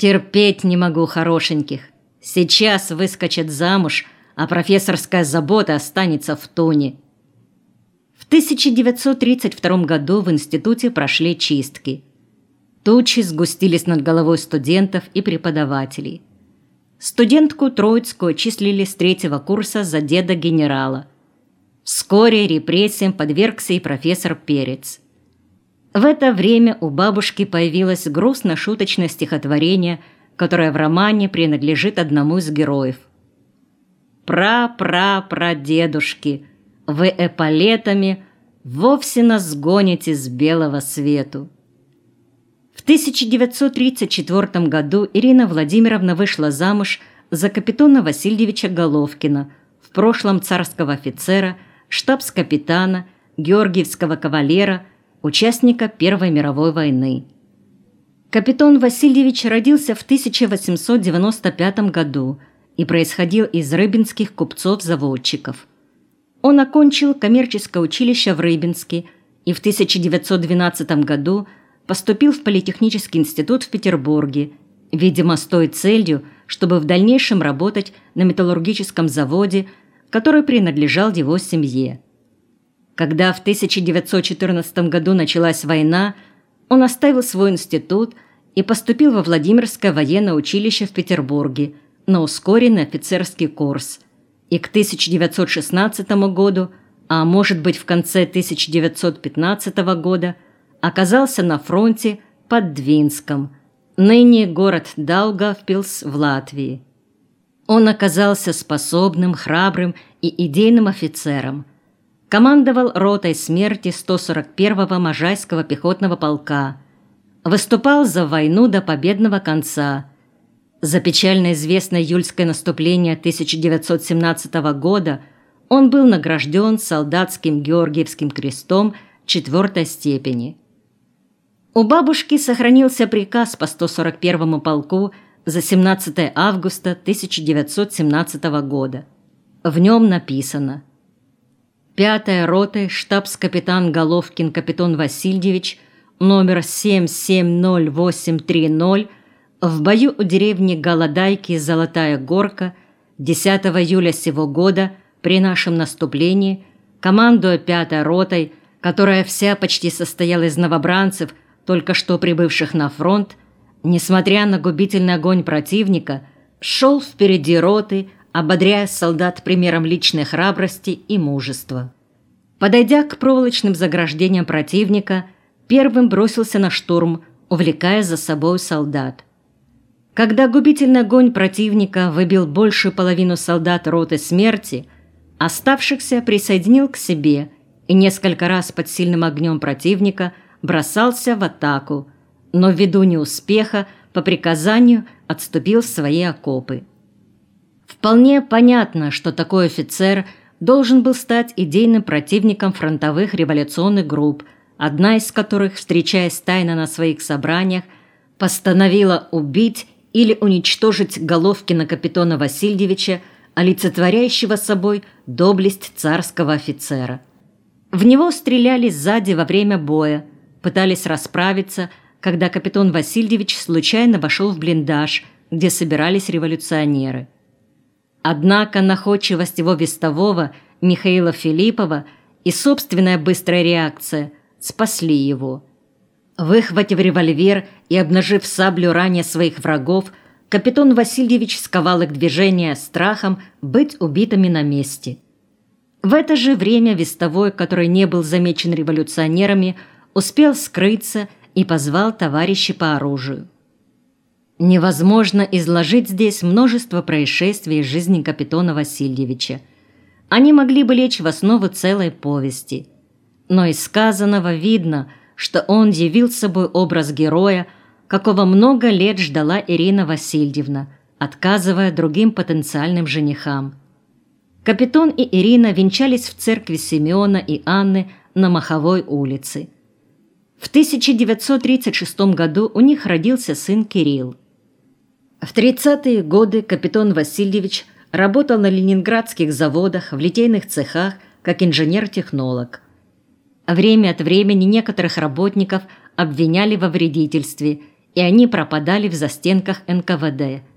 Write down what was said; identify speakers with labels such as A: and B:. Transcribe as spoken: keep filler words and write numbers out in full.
A: Терпеть не могу хорошеньких. Сейчас выскочат замуж, а профессорская забота останется в туне. В тысяча девятьсот тридцать втором году в институте прошли чистки. Тучи сгустились над головой студентов и преподавателей. Студентку Троицкую числили с третьего курса за деда генерала. Вскоре репрессиям подвергся и профессор Перец. В это время у бабушки появилось грустно-шуточное стихотворение, которое в романе принадлежит одному из героев. «Пра-пра-прадедушки, вы эполетами вовсе нас гоните с белого свету». В тысяча девятьсот тридцать четвёртом году Ирина Владимировна вышла замуж за капитана Васильевича Головкина, в прошлом царского офицера, штабс-капитана, георгиевского кавалера, участника Первой мировой войны. Капитан Васильевич родился в тысяча восемьсот девяносто пятом году и происходил из рыбинских купцов-заводчиков. Он окончил коммерческое училище в Рыбинске и в тысяча девятьсот двенадцатом году поступил в Политехнический институт в Петербурге, видимо, с той целью, чтобы в дальнейшем работать на металлургическом заводе, который принадлежал его семье. Когда в тысяча девятьсот четырнадцатом году началась война, он оставил свой институт и поступил во Владимирское военное училище в Петербурге на ускоренный офицерский курс, и к тысяча девятьсот шестнадцатому году, а может быть в конце тысяча девятьсот пятнадцатого года, оказался на фронте под Двинском, ныне город Даугавпилс в Латвии. Он оказался способным, храбрым и идейным офицером. Командовал ротой смерти сто сорок первого Можайского пехотного полка. Выступал за войну до победного конца. За печально известное июльское наступление тысяча девятьсот семнадцатого года он был награжден солдатским Георгиевским крестом четвертой степени. У бабушки сохранился приказ по сто сорок первому полку за семнадцатое августа тысяча девятьсот семнадцатого года. В нем написано: «Пятая рота, штабс-капитан Головкин капитан Васильевич, номер семь семь ноль восемь три ноль, в бою у деревни Голодайки Золотая Горка десятого июля сего года при нашем наступлении, командуя пятой ротой, которая вся почти состояла из новобранцев, только что прибывших на фронт, несмотря на губительный огонь противника, шел впереди роты, ободряя солдат примером личной храбрости и мужества. Подойдя к проволочным заграждениям противника, первым бросился на штурм, увлекая за собой солдат. Когда губительный огонь противника выбил большую половину солдат роты смерти, оставшихся присоединил к себе и несколько раз под сильным огнем противника бросался в атаку, но ввиду неуспеха по приказанию отступил в свои окопы. Вполне понятно, что такой офицер должен был стать идейным противником фронтовых революционных групп, одна из которых, встречаясь тайно на своих собраниях, постановила убить или уничтожить Головкина капитана Васильевича, олицетворяющего собой доблесть царского офицера. В него стреляли сзади во время боя, пытались расправиться, когда капитан Васильевич случайно вошел в блиндаж, где собирались революционеры. Однако находчивость его вестового Михаила Филиппова и собственная быстрая реакция спасли его. Выхватив револьвер и обнажив саблю ранее своих врагов, капитан Васильевич сковал их движение страхом быть убитыми на месте. В это же время вестовой, который не был замечен революционерами, успел скрыться и позвал товарищей по оружию. Невозможно изложить здесь множество происшествий из жизни капитана Васильевича. Они могли бы лечь в основу целой повести. Но из сказанного видно, что он явил собой образ героя, какого много лет ждала Ирина Васильевна, отказывая другим потенциальным женихам. Капитан и Ирина венчались в церкви Симеона и Анны на Маховой улице. В тысяча девятьсот тридцать шестом году у них родился сын Кирилл. В тридцатые годы капитан Васильевич работал на ленинградских заводах, в литейных цехах, как инженер-технолог. Время от времени некоторых работников обвиняли во вредительстве, и они пропадали в застенках эн ка вэ дэ.